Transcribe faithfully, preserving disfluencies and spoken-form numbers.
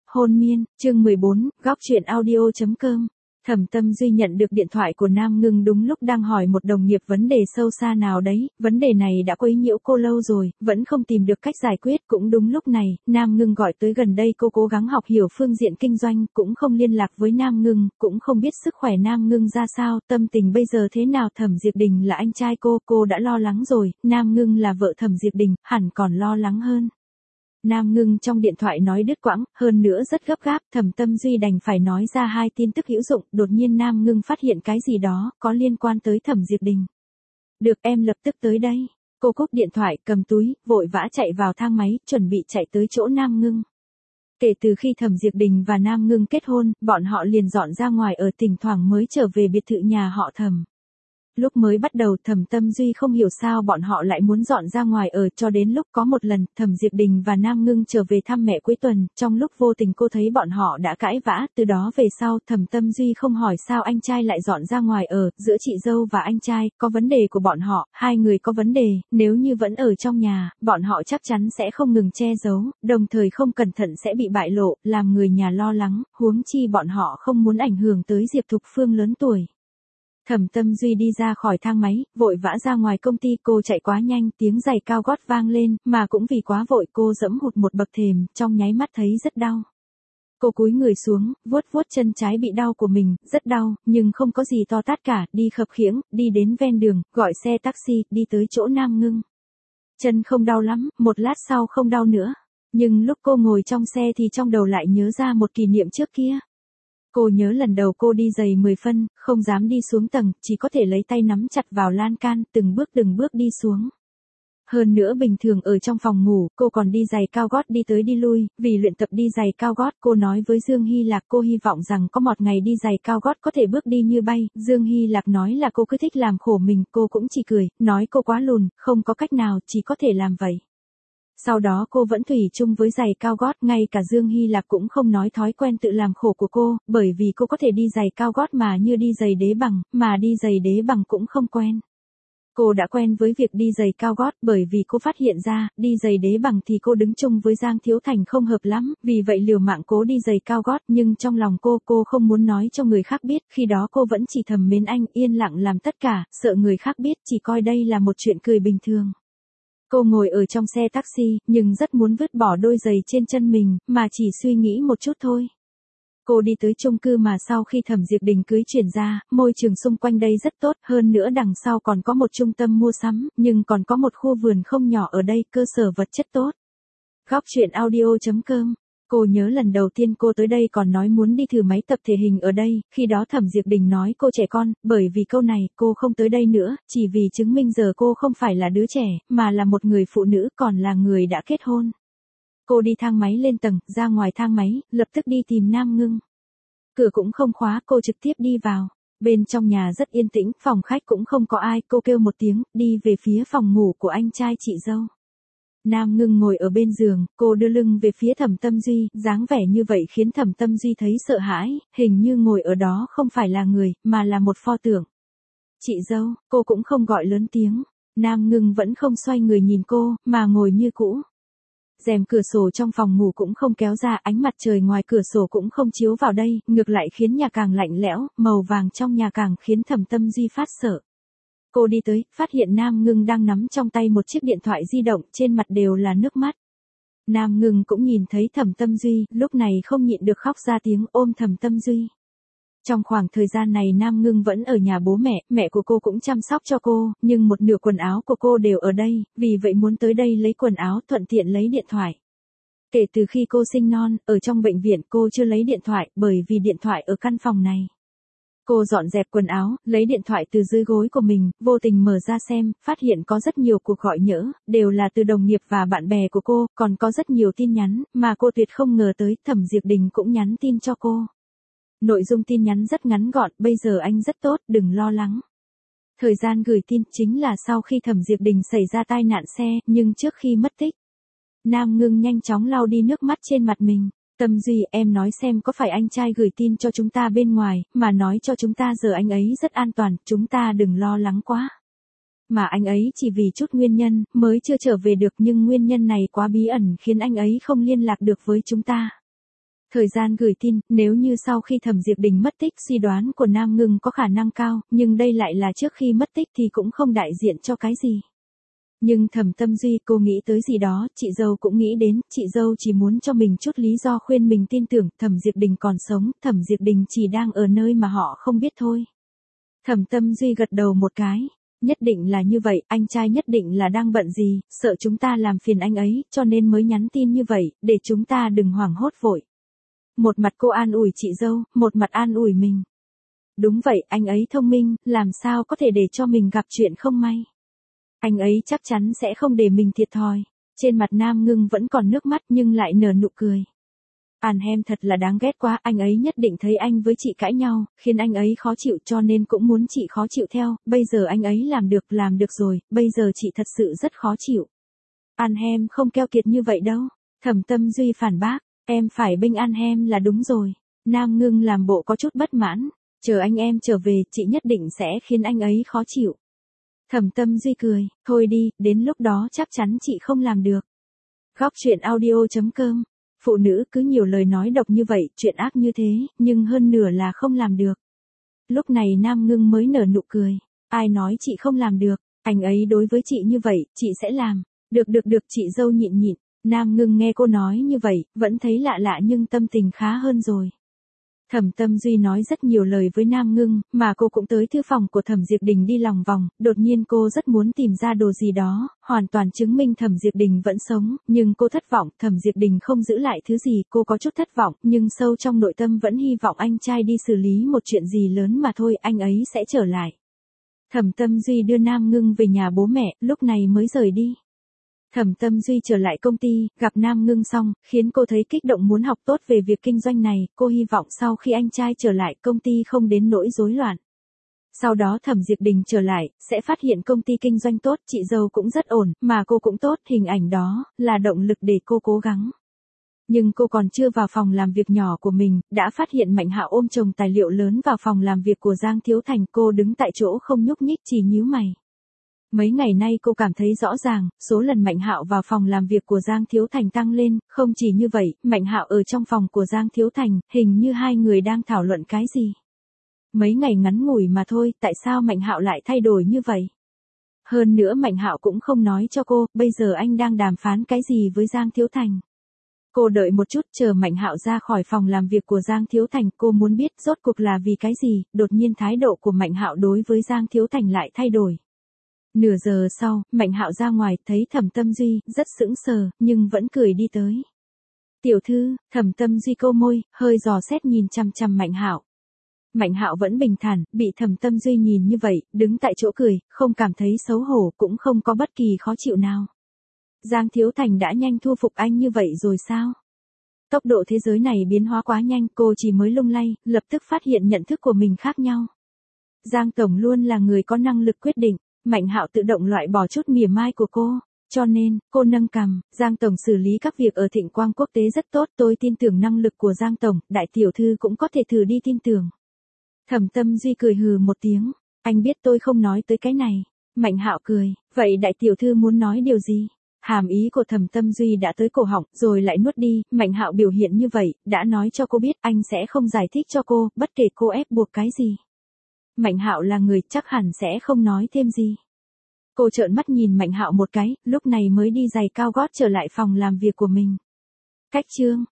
Hôn miên, chương mười bốn, góc chuyện audio.com. Thẩm Tâm Duy nhận được điện thoại của Nam Ngưng đúng lúc đang hỏi một đồng nghiệp vấn đề sâu xa nào đấy, vấn đề này đã quấy nhiễu cô lâu rồi, vẫn không tìm được cách giải quyết. Cũng đúng lúc này, Nam Ngưng gọi tới. Gần đây cô cố gắng học hiểu phương diện kinh doanh, cũng không liên lạc với Nam Ngưng, cũng không biết sức khỏe Nam Ngưng ra sao, tâm tình bây giờ thế nào. Thẩm Diệp Đình là anh trai cô, cô đã lo lắng rồi, Nam Ngưng là vợ Thẩm Diệp Đình, hẳn còn lo lắng hơn. Nam Ngưng trong điện thoại nói đứt quãng, hơn nữa rất gấp gáp. Thẩm Tâm Duy đành phải nói ra hai tin tức hữu dụng. Đột nhiên Nam Ngưng phát hiện cái gì đó có liên quan tới Thẩm Diệp Đình. Được, em lập tức tới đây. Cô cúp điện thoại, cầm túi, vội vã chạy vào thang máy, chuẩn bị chạy tới chỗ Nam Ngưng. Kể từ khi Thẩm Diệp Đình và Nam Ngưng kết hôn, bọn họ liền dọn ra ngoài ở, thỉnh thoảng mới trở về biệt thự nhà họ Thẩm. Lúc mới bắt đầu Thẩm Tâm Duy không hiểu sao bọn họ lại muốn dọn ra ngoài ở, cho đến lúc có một lần Thẩm Diệp Đình và Nam Ngưng trở về thăm mẹ cuối tuần, trong lúc vô tình cô thấy bọn họ đã cãi vã. Từ đó về sau Thẩm Tâm Duy không hỏi sao anh trai lại dọn ra ngoài ở, giữa chị dâu và anh trai có vấn đề của bọn họ, hai người có vấn đề, nếu như vẫn ở trong nhà, bọn họ chắc chắn sẽ không ngừng che giấu, đồng thời không cẩn thận sẽ bị bại lộ, làm người nhà lo lắng, huống chi bọn họ không muốn ảnh hưởng tới Diệp Thục Phương lớn tuổi. Thẩm Tâm Duy đi ra khỏi thang máy, vội vã ra ngoài công ty. Cô chạy quá nhanh, tiếng giày cao gót vang lên, mà cũng vì quá vội cô dẫm hụt một bậc thềm, trong nháy mắt thấy rất đau. Cô cúi người xuống, vuốt vuốt chân trái bị đau của mình, rất đau, nhưng không có gì to tát cả, đi khập khiễng, đi đến ven đường, gọi xe taxi, đi tới chỗ Nam Ngưng. Chân không đau lắm, một lát sau không đau nữa. Nhưng lúc cô ngồi trong xe thì trong đầu lại nhớ ra một kỷ niệm trước kia. Cô nhớ lần đầu cô đi giày mười phân, không dám đi xuống tầng, chỉ có thể lấy tay nắm chặt vào lan can, từng bước từng bước đi xuống. Hơn nữa bình thường ở trong phòng ngủ, cô còn đi giày cao gót đi tới đi lui, vì luyện tập đi giày cao gót. Cô nói với Dương Hy Lạc cô hy vọng rằng có một ngày đi giày cao gót có thể bước đi như bay. Dương Hy Lạc nói là cô cứ thích làm khổ mình, cô cũng chỉ cười, nói cô quá lùn, không có cách nào, chỉ có thể làm vậy. Sau đó cô vẫn thủy chung với giày cao gót, ngay cả Dương Hy Lạc cũng không nói thói quen tự làm khổ của cô, bởi vì cô có thể đi giày cao gót mà như đi giày đế bằng, mà đi giày đế bằng cũng không quen. Cô đã quen với việc đi giày cao gót, bởi vì cô phát hiện ra, đi giày đế bằng thì cô đứng chung với Giang Thiếu Thành không hợp lắm, vì vậy liều mạng cố đi giày cao gót, nhưng trong lòng cô, cô không muốn nói cho người khác biết, khi đó cô vẫn chỉ thầm mến anh, yên lặng làm tất cả, sợ người khác biết, chỉ coi đây là một chuyện cười bình thường. Cô ngồi ở trong xe taxi, nhưng rất muốn vứt bỏ đôi giày trên chân mình, mà chỉ suy nghĩ một chút thôi. Cô đi tới chung cư mà sau khi Thẩm Diệp Đình cưới chuyển ra, môi trường xung quanh đây rất tốt, hơn nữa đằng sau còn có một trung tâm mua sắm, nhưng còn có một khu vườn không nhỏ ở đây, cơ sở vật chất tốt. Góc chuyện audio.com. Cô nhớ lần đầu tiên cô tới đây còn nói muốn đi thử máy tập thể hình ở đây, khi đó Thẩm Diệp Đình nói cô trẻ con, bởi vì câu này, cô không tới đây nữa, chỉ vì chứng minh giờ cô không phải là đứa trẻ, mà là một người phụ nữ, còn là người đã kết hôn. Cô đi thang máy lên tầng, ra ngoài thang máy, lập tức đi tìm Nam Ngưng. Cửa cũng không khóa, cô trực tiếp đi vào. Bên trong nhà rất yên tĩnh, phòng khách cũng không có ai, cô kêu một tiếng, đi về phía phòng ngủ của anh trai chị dâu. Nam Ngưng ngồi ở bên giường, cô đưa lưng về phía Thẩm Tâm Duy, dáng vẻ như vậy khiến Thẩm Tâm Duy thấy sợ hãi, hình như ngồi ở đó không phải là người, mà là một pho tượng. Chị dâu, cô cũng không gọi lớn tiếng. Nam Ngưng vẫn không xoay người nhìn cô, mà ngồi như cũ. Rèm cửa sổ trong phòng ngủ cũng không kéo ra, ánh mặt trời ngoài cửa sổ cũng không chiếu vào đây, ngược lại khiến nhà càng lạnh lẽo, màu vàng trong nhà càng khiến Thẩm Tâm Duy phát sợ. Cô đi tới, phát hiện Nam Ngưng đang nắm trong tay một chiếc điện thoại di động, trên mặt đều là nước mắt. Nam Ngưng cũng nhìn thấy Thẩm Tâm Duy, lúc này không nhịn được khóc ra tiếng, ôm Thẩm Tâm Duy. Trong khoảng thời gian này Nam Ngưng vẫn ở nhà bố mẹ, mẹ của cô cũng chăm sóc cho cô, nhưng một nửa quần áo của cô đều ở đây, vì vậy muốn tới đây lấy quần áo thuận tiện lấy điện thoại. Kể từ khi cô sinh non, ở trong bệnh viện cô chưa lấy điện thoại, bởi vì điện thoại ở căn phòng này. Cô dọn dẹp quần áo, lấy điện thoại từ dưới gối của mình, vô tình mở ra xem, phát hiện có rất nhiều cuộc gọi nhỡ, đều là từ đồng nghiệp và bạn bè của cô, còn có rất nhiều tin nhắn, mà cô tuyệt không ngờ tới, Thẩm Diệp Đình cũng nhắn tin cho cô. Nội dung tin nhắn rất ngắn gọn, bây giờ anh rất tốt, đừng lo lắng. Thời gian gửi tin chính là sau khi Thẩm Diệp Đình xảy ra tai nạn xe, nhưng trước khi mất tích. Nam Ngưng nhanh chóng lau đi nước mắt trên mặt mình. Tâm Duy, em nói xem có phải anh trai gửi tin cho chúng ta bên ngoài, mà nói cho chúng ta giờ anh ấy rất an toàn, chúng ta đừng lo lắng quá. Mà anh ấy chỉ vì chút nguyên nhân, mới chưa trở về được, nhưng nguyên nhân này quá bí ẩn khiến anh ấy không liên lạc được với chúng ta. Thời gian gửi tin, nếu như sau khi Thẩm Diệp Đình mất tích suy đoán của Nam Ngưng có khả năng cao, nhưng đây lại là trước khi mất tích thì cũng không đại diện cho cái gì. Nhưng Thẩm Tâm Duy, cô nghĩ tới gì đó, chị dâu cũng nghĩ đến, chị dâu chỉ muốn cho mình chút lý do khuyên mình tin tưởng Thẩm Diệp Đình còn sống, Thẩm Diệp Đình chỉ đang ở nơi mà họ không biết thôi. Thẩm Tâm Duy gật đầu một cái. Nhất định là như vậy, anh trai nhất định là đang bận gì, sợ chúng ta làm phiền anh ấy, cho nên mới nhắn tin như vậy, để chúng ta đừng hoảng hốt vội. Một mặt cô an ủi chị dâu, một mặt an ủi mình. Đúng vậy, anh ấy thông minh, làm sao có thể để cho mình gặp chuyện không may. Anh ấy chắc chắn sẽ không để mình thiệt thòi. Trên mặt Nam Ngưng vẫn còn nước mắt nhưng lại nở nụ cười. An Hem thật là đáng ghét quá, anh ấy nhất định thấy anh với chị cãi nhau, khiến anh ấy khó chịu cho nên cũng muốn chị khó chịu theo, bây giờ anh ấy làm được, làm được rồi, bây giờ chị thật sự rất khó chịu. An Hem không keo kiệt như vậy đâu. Thẩm Tâm Duy phản bác, em phải bênh An Hem là đúng rồi. Nam Ngưng làm bộ có chút bất mãn, chờ anh em trở về, chị nhất định sẽ khiến anh ấy khó chịu. Thẩm Tâm Duy cười, thôi đi, đến lúc đó chắc chắn chị không làm được. Góc truyện audio chấm com. Phụ nữ cứ nhiều lời nói độc như vậy, chuyện ác như thế, nhưng hơn nửa là không làm được. Lúc này Nam Ngưng mới nở nụ cười. Ai nói chị không làm được, anh ấy đối với chị như vậy, chị sẽ làm. Được được được, chị dâu nhịn nhịn. Nam Ngưng nghe cô nói như vậy, vẫn thấy lạ lạ nhưng tâm tình khá hơn rồi. Thẩm Tâm Duy nói rất nhiều lời với Nam Ngưng, mà cô cũng tới thư phòng của Thẩm Diệp Đình đi lòng vòng, đột nhiên cô rất muốn tìm ra đồ gì đó, hoàn toàn chứng minh Thẩm Diệp Đình vẫn sống, nhưng cô thất vọng, Thẩm Diệp Đình không giữ lại thứ gì, cô có chút thất vọng, nhưng sâu trong nội tâm vẫn hy vọng anh trai đi xử lý một chuyện gì lớn mà thôi, anh ấy sẽ trở lại. Thẩm Tâm Duy đưa Nam Ngưng về nhà bố mẹ, lúc này mới rời đi. Thẩm Tâm Duy trở lại công ty, gặp Nam Ngưng xong, khiến cô thấy kích động muốn học tốt về việc kinh doanh này, cô hy vọng sau khi anh trai trở lại công ty không đến nỗi rối loạn. Sau đó Thẩm Diệp Đình trở lại, sẽ phát hiện công ty kinh doanh tốt, chị dâu cũng rất ổn, mà cô cũng tốt, hình ảnh đó, là động lực để cô cố gắng. Nhưng cô còn chưa vào phòng làm việc nhỏ của mình, đã phát hiện Mạnh Hạo ôm chồng tài liệu lớn vào phòng làm việc của Giang Thiếu Thành, cô đứng tại chỗ không nhúc nhích chỉ nhíu mày. Mấy ngày nay cô cảm thấy rõ ràng, số lần Mạnh Hạo vào phòng làm việc của Giang Thiếu Thành tăng lên, không chỉ như vậy, Mạnh Hạo ở trong phòng của Giang Thiếu Thành, hình như hai người đang thảo luận cái gì. Mấy ngày ngắn ngủi mà thôi, tại sao Mạnh Hạo lại thay đổi như vậy? Hơn nữa Mạnh Hạo cũng không nói cho cô, bây giờ anh đang đàm phán cái gì với Giang Thiếu Thành. Cô đợi một chút, chờ Mạnh Hạo ra khỏi phòng làm việc của Giang Thiếu Thành, cô muốn biết rốt cuộc là vì cái gì, đột nhiên thái độ của Mạnh Hạo đối với Giang Thiếu Thành lại thay đổi. Nửa giờ sau, Mạnh Hạo ra ngoài, thấy Thẩm Tâm Duy, rất sững sờ, nhưng vẫn cười đi tới. Tiểu thư, Thẩm Tâm Duy câu môi, hơi dò xét nhìn chằm chằm Mạnh Hạo. Mạnh Hạo vẫn bình thản, bị Thẩm Tâm Duy nhìn như vậy, đứng tại chỗ cười, không cảm thấy xấu hổ, cũng không có bất kỳ khó chịu nào. Giang Thiếu Thành đã nhanh thu phục anh như vậy rồi sao? Tốc độ thế giới này biến hóa quá nhanh, cô chỉ mới lung lay, lập tức phát hiện nhận thức của mình khác nhau. Giang Tổng luôn là người có năng lực quyết định. Mạnh Hạo tự động loại bỏ chút mỉa mai của cô, cho nên, cô nâng cằm, Giang Tổng xử lý các việc ở Thịnh Quang Quốc tế rất tốt, tôi tin tưởng năng lực của Giang Tổng, đại tiểu thư cũng có thể thử đi tin tưởng. Thẩm Tâm Duy cười hừ một tiếng, anh biết tôi không nói tới cái này. Mạnh Hạo cười, vậy đại tiểu thư muốn nói điều gì? Hàm ý của Thẩm Tâm Duy đã tới cổ họng, rồi lại nuốt đi, Mạnh Hạo biểu hiện như vậy, đã nói cho cô biết anh sẽ không giải thích cho cô, bất kể cô ép buộc cái gì. Mạnh Hạo là người chắc hẳn sẽ không nói thêm gì. Cô trợn mắt nhìn Mạnh Hạo một cái, lúc này mới đi giày cao gót trở lại phòng làm việc của mình. Cách chương